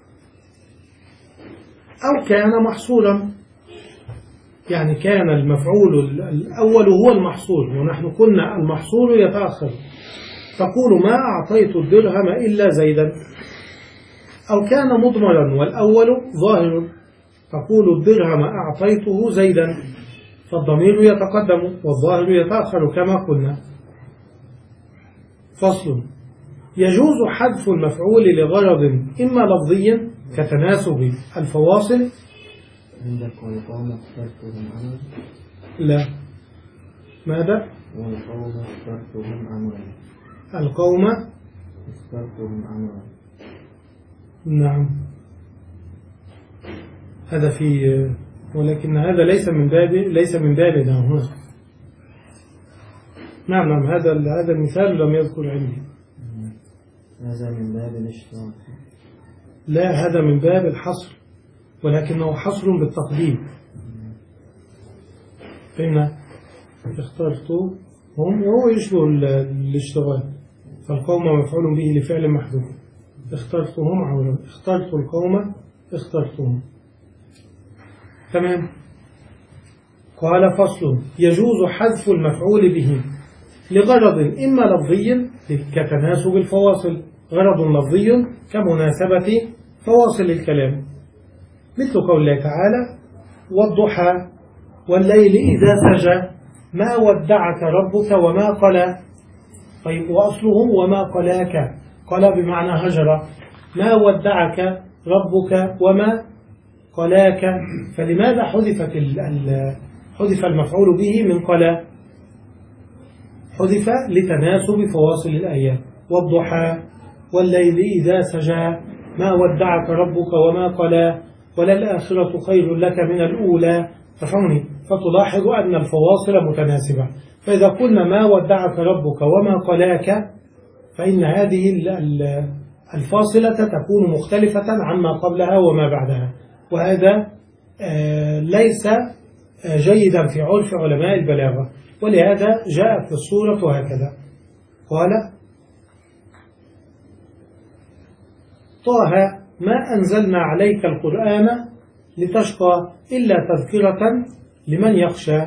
أو كان محصورا، يعني كان المفعول الأول هو المحصور، ونحن قلنا المحصور يتأخر، تقول ما أعطيت الدرهم إلا زيدا. أو كان مضمرا والأول ظاهر، تقول الدرهم أعطيته زيدا، فالضمير يتقدم والظاهر يتأخر كما قلنا. فصل: يجوز حذف المفعول لغرض إما لفظي كتناسب الفواصل. عندك والقوم اخترتهم عملا. لا، ماذا؟ والقوم اخترتهم عملا. القوم اخترتهم عملا. نعم، هذا في، ولكن هذا ليس من باب ليس من بابنا هنا. نعم نعم، هذا هذا المثال لم يذكر عندي. هذا من باب الاشتراك. لا، هذا من باب الحصر، ولكنه حصر بالتقديم. فإن اخترتهم وهو يشبه الاشتغال، فالقوم مفعول به لفعل محذوف. اخترتهم عولا، اخترت القوم اخترتهم. تمام. قال فصل: يجوز حذف المفعول به لغرض إما لفظي كتناسب الفواصل، غرض لفظي كمناسبة فواصل الكلام، مثل قول الله تعالى: والضحى والليل إذا سجى ما ودعك ربك وما قلى. طيب، وأصله وما قلاك، قلى بمعنى هجر، ما ودعك ربك وما قلاك. فلماذا حذفت حذف المفعول به من قلى؟ حذف لتناسب فواصل الآيات. والضحى والليل إذا سجى ما ودعك ربك وما قلى وللآخرة خير لك من الأولى. فهمني، فتلاحظ أن الفواصل متناسبة. فإذا قلنا ما ودعك ربك وما قلاك، فإن هذه الفاصلة تكون مختلفة عما قبلها وما بعدها، وهذا ليس جيدا في عرف علماء البلاغة، ولهذا جاءت الصورة هكذا. قال: طه ما أنزلنا عليك القرآن لتشقى إلا تذكرة لمن يخشى.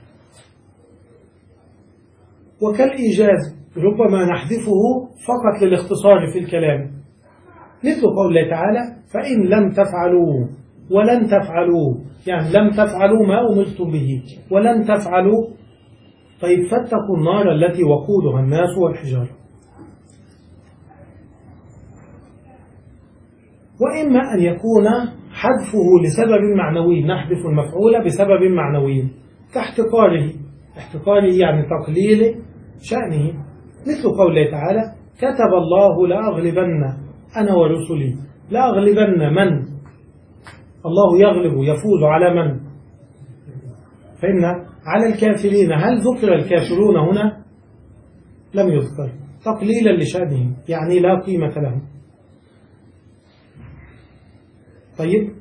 وكالإيجاز ربما نحذفه فقط للاختصار في الكلام، مثل قول الله تعالى: فإن لم تفعلوا ولن تفعلوا، يعني لم تفعلوا ما أمرتم به ولن تفعلوا. طيب، فاتقوا النار التي وقودها الناس والحجارة. وإما أن يكون حذفه لسبب معنوي، نحذف المفعول بسبب معنوي كاحتقاره، احتقاره يعني تقليل شأنه، مثل قول الله تعالى: كتب الله لأغلبن أنا ورسلي. لأغلبن من؟ الله يغلب يفوز على من؟ فإن على الكافرين. هل ذكر الكافرون هنا؟ لم يذكر، تقليلا لشأنهم، يعني لا قيمة لهم. طيب،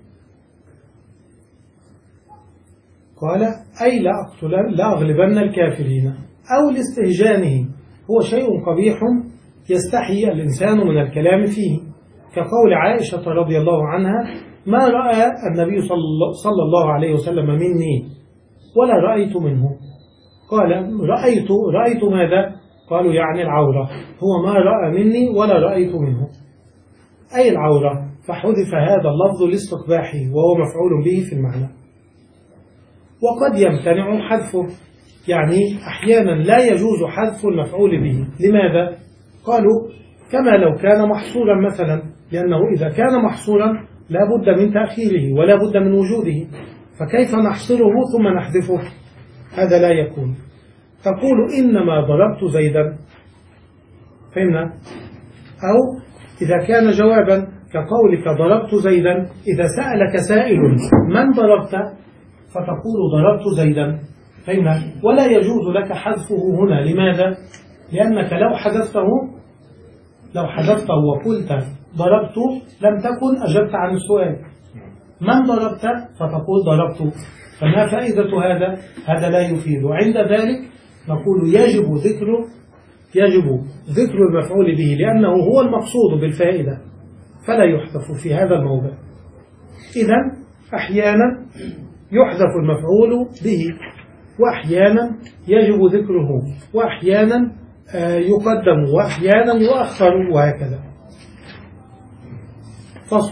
قال: أي لأغلبن الكافرين، أو لاستهجانه، هو شيء قبيح يستحي الإنسان من الكلام فيه، كقول عائشة رضي الله عنها: ما رأى النبي صلى الله عليه وسلم مني ولا رأيت منه. قال: رأيت رأيت ماذا؟ قالوا: يعني العورة. هو ما رأى مني ولا رأيت منه، أي العورة، فحذف هذا اللفظ لاستقباحه وهو مفعول به في المعنى. وقد يمتنع حذفه، يعني أحيانا لا يجوز حذف المفعول به. لماذا؟ قالوا: كما لو كان محصورا مثلا، لأنه إذا كان محصورا لا بد من تأخيره ولا بد من وجوده، فكيف نحصره ثم نحذفه؟ هذا لا يكون. تقول: إنما ضربت زيدا، فهمنا؟ أو إذا كان جوابا كقولك ضربت زيدا، إذا سألك سائل من ضربت فتقول ضربت زيدا، فهمنا؟ ولا يجوز لك حذفه هنا. لماذا؟ لأنك لو حذفته لو حذفته وقلت ضربت لم تكن أجبت عن السؤال. من ضربت فتقول ضربت، فما فائدة هذا؟ هذا لا يفيد. وعند ذلك نقول يجب ذكر يجب ذكر المفعول به، لأنه هو المقصود بالفائدة، فلا يحذف في هذا الموضع. إذن أحيانا يحذف المفعول به، وأحيانا يجب ذكره، وأحيانا يقدم، وأحيانا يؤخر، وهكذا. فصل: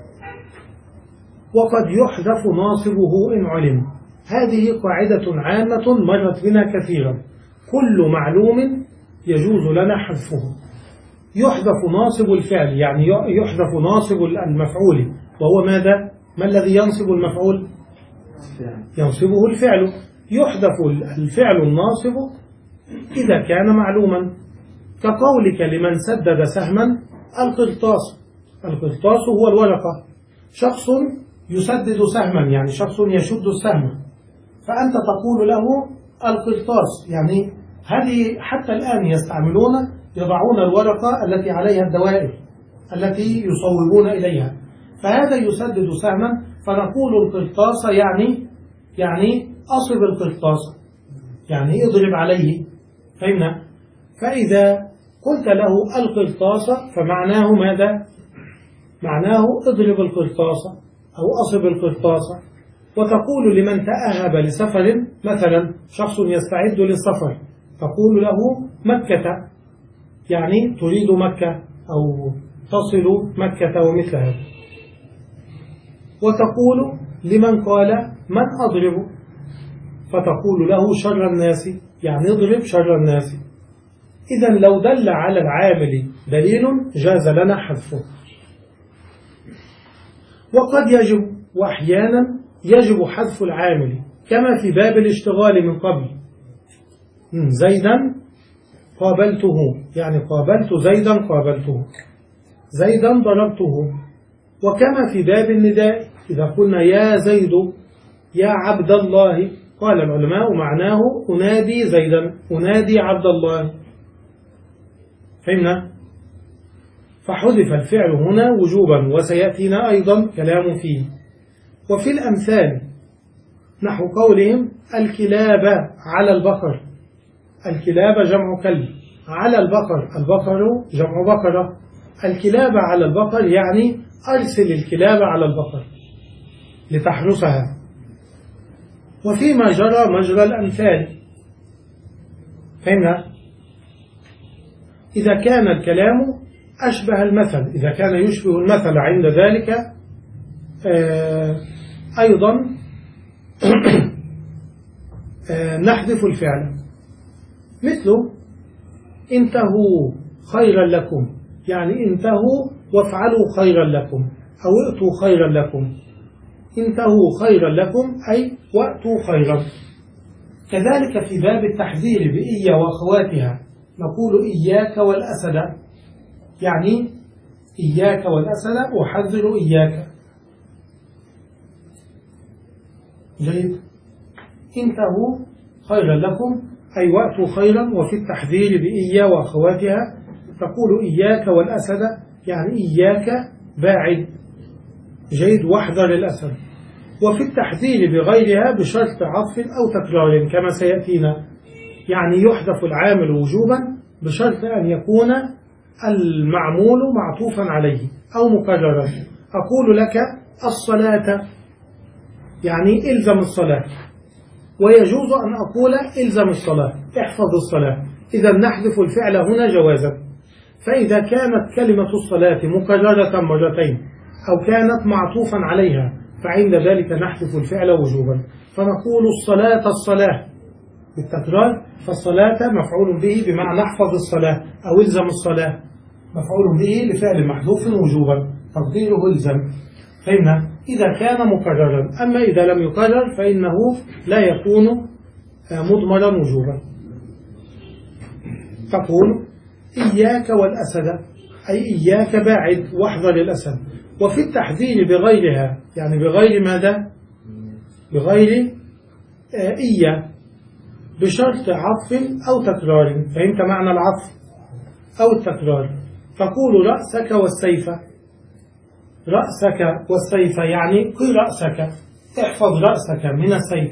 وقد يحذف ناصبه إن علم. هذه قاعدة عامة مرت بنا كثيرا، كل معلوم يجوز لنا حذفه. يحذف ناصب الفعل، يعني يحذف ناصب المفعول، وهو ماذا؟ ما الذي ينصب المفعول؟ ينصبه الفعل. يحذف الفعل الناصب إذا كان معلوما، كقولك لمن سدد سهما القرطاس. القرطاس هو الورقة. شخص يسدد سهما يعني شخص يشد السهم، فأنت تقول له القرطاس. يعني هذه حتى الآن يستعملون، يضعون الورقة التي عليها الدوائر التي يصوبون إليها، فهذا يسدد سهما فنقول القرطاس يعني يعني أصب القرطاس، يعني اضرب عليه. فهمنا؟ فإذا قلت له القرطاس فمعناه ماذا؟ معناه اضرب القرطاس أو أصب القرطاس. وتقول لمن تأهب لسفر، مثلا شخص يستعد للسفر تقول له مكة، يعني تريد مكة أو تصل مكة ومثل هذا. وتقول لمن قال من أضرب فتقول له شر الناس، يعني اضرب شر الناس. إذن لو دل على العامل دليل جاز لنا حذفه. وقد يجب، وأحيانا يجب حذف العامل، كما في باب الاشتغال من قبل. زيدا قابلته، يعني قابلت زيدا قابلته، زيدا ضربته. وكما في باب النداء إذا قلنا يا زيد يا عبد الله، قال العلماء معناه أنادي زيدا، أنادي عبد الله. فهمنا؟ فحذف الفعل هنا وجوبا، وسيأتينا أيضا كلام فيه. وفي الأمثال نحو قولهم الكلاب على البقر. الكلاب جمع كلب، على البقر البقر جمع بقرة. الكلاب على البقر يعني أرسل الكلاب على البقر لتحرسها. وفيما جرى مجرى الأمثال. فهمنا؟ إذا كان الكلام أشبه المثل، إذا كان يشبه المثل عند ذلك آه أيضا آه نحذف الفعل، مثل انتهوا خيرا لكم، يعني انتهوا وافعلوا خيرا لكم أو ائتوا خيرا لكم. انتهوا خيرا لكم أي وأتوا خيرا. كذلك في باب التحذير بإيا وأخواتها نقول إياك والأسد، يعني إياك والأسد أحذر إياك. جيد. انتهوا خيرا لكم أي وأتوا خيرا. وفي التحذير بإيا وأخواتها تقول إياك والأسد، يعني إياك باعد. جيد، واحذر الأسد. وفي التحذير بغيرها بشرط عطف أو تكرار كما سيأتينا، يعني يحذف العامل وجوبا بشرط أن يكون المعمول معطوفا عليه أو مكررا. أقول لك الصلاة، يعني إلزم الصلاة، ويجوز أن أقول إلزم الصلاة، احفظ الصلاة. إذا نحذف الفعل هنا جوازا. فإذا كانت كلمة الصلاة مكررة مرتين أو كانت معطوفا عليها فعند ذلك نحذف الفعل وجوبا، فنقول الصلاة الصلاة بالتكرار، فالصلاة مفعول به بمعنى احفظ الصلاة أو الزم الصلاة، مفعول به لفعل محذوف وجوبا تقديره الزم. فإن إذا كان مكررا، أما إذا لم يكرر فإنه لا يكون مضمرا وجوبا. تقول إياك والأسد أي إياك باعد واحذر الأسد. وفي التحذير بغيرها، يعني بغير ماذا؟ بغير إيا بشرط عطف أو تكرار. فهمت معنى العطف أو التكرار؟ تقول رأسك والسيف، رأسك والسيف يعني قي رأسك، احفظ رأسك من السيف،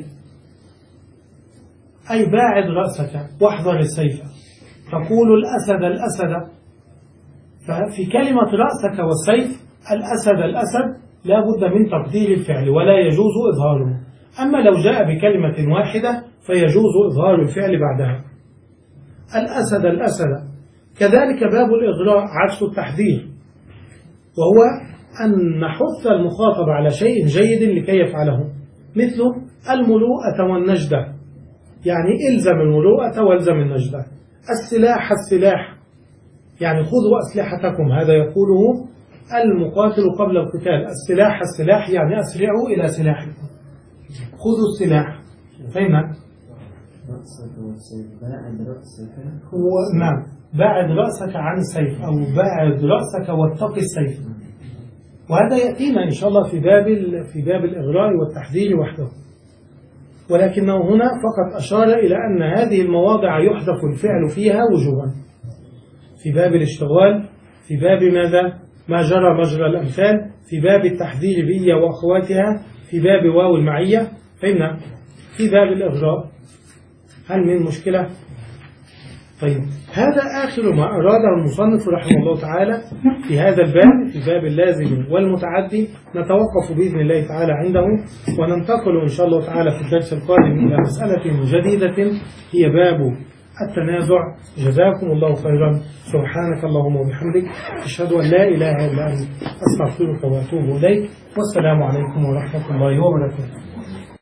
أي باعد رأسك واحذر السيف. تقول الأسد الأسد، ففي كلمة رأسك والسيف الأسد الأسد لا بد من تقدير الفعل ولا يجوز إظهاره. أما لو جاء بكلمة واحدة فيجوز إظهار الفعل بعدها. الأسد الأسد. كذلك باب الإغراء عكس التحذير، وهو أن نحث المخاطب على شيء جيد لكي يفعله، مثل المروءة والنجدة، يعني إلزم المروءة والزم النجدة. السلاح السلاح، يعني خذوا أسلحتكم، هذا يقوله المقاتل قبل القتال. السلاح السلاح يعني أسرعوا إلى سلاحكم، خذوا السلاح. فهمنا؟ هو نعم، بعد رأسك عن السيف، أو بعد رأسك واتق السيف. وهذا يأتينا إن شاء الله في باب في باب الإغراء والتحذير وحده، ولكنه هنا فقط أشار إلى أن هذه المواضع يحذف الفعل فيها وجوبا، في باب الاشتغال، في باب ماذا؟ ما جرى مجرى الأمثال، في باب التحذير بإيا وأخواتها، في باب واو المعية. فهمنا؟ في باب الإغراء. هل من مشكلة؟ طيب، هذا آخر ما أراده المصنف رحمه الله تعالى في هذا الباب، في باب اللازم والمتعدي. نتوقف بإذن الله تعالى عنده، وننتقل إن شاء الله تعالى في الدرس القادم إلى مسألة جديدة هي باب التنازع. جزاكم الله خيرا. سبحانك اللهم وبحمدك، أشهد أن لا إله إلا أنت، أستغفرك وأتوب إليك. والسلام عليكم ورحمة الله وبركاته.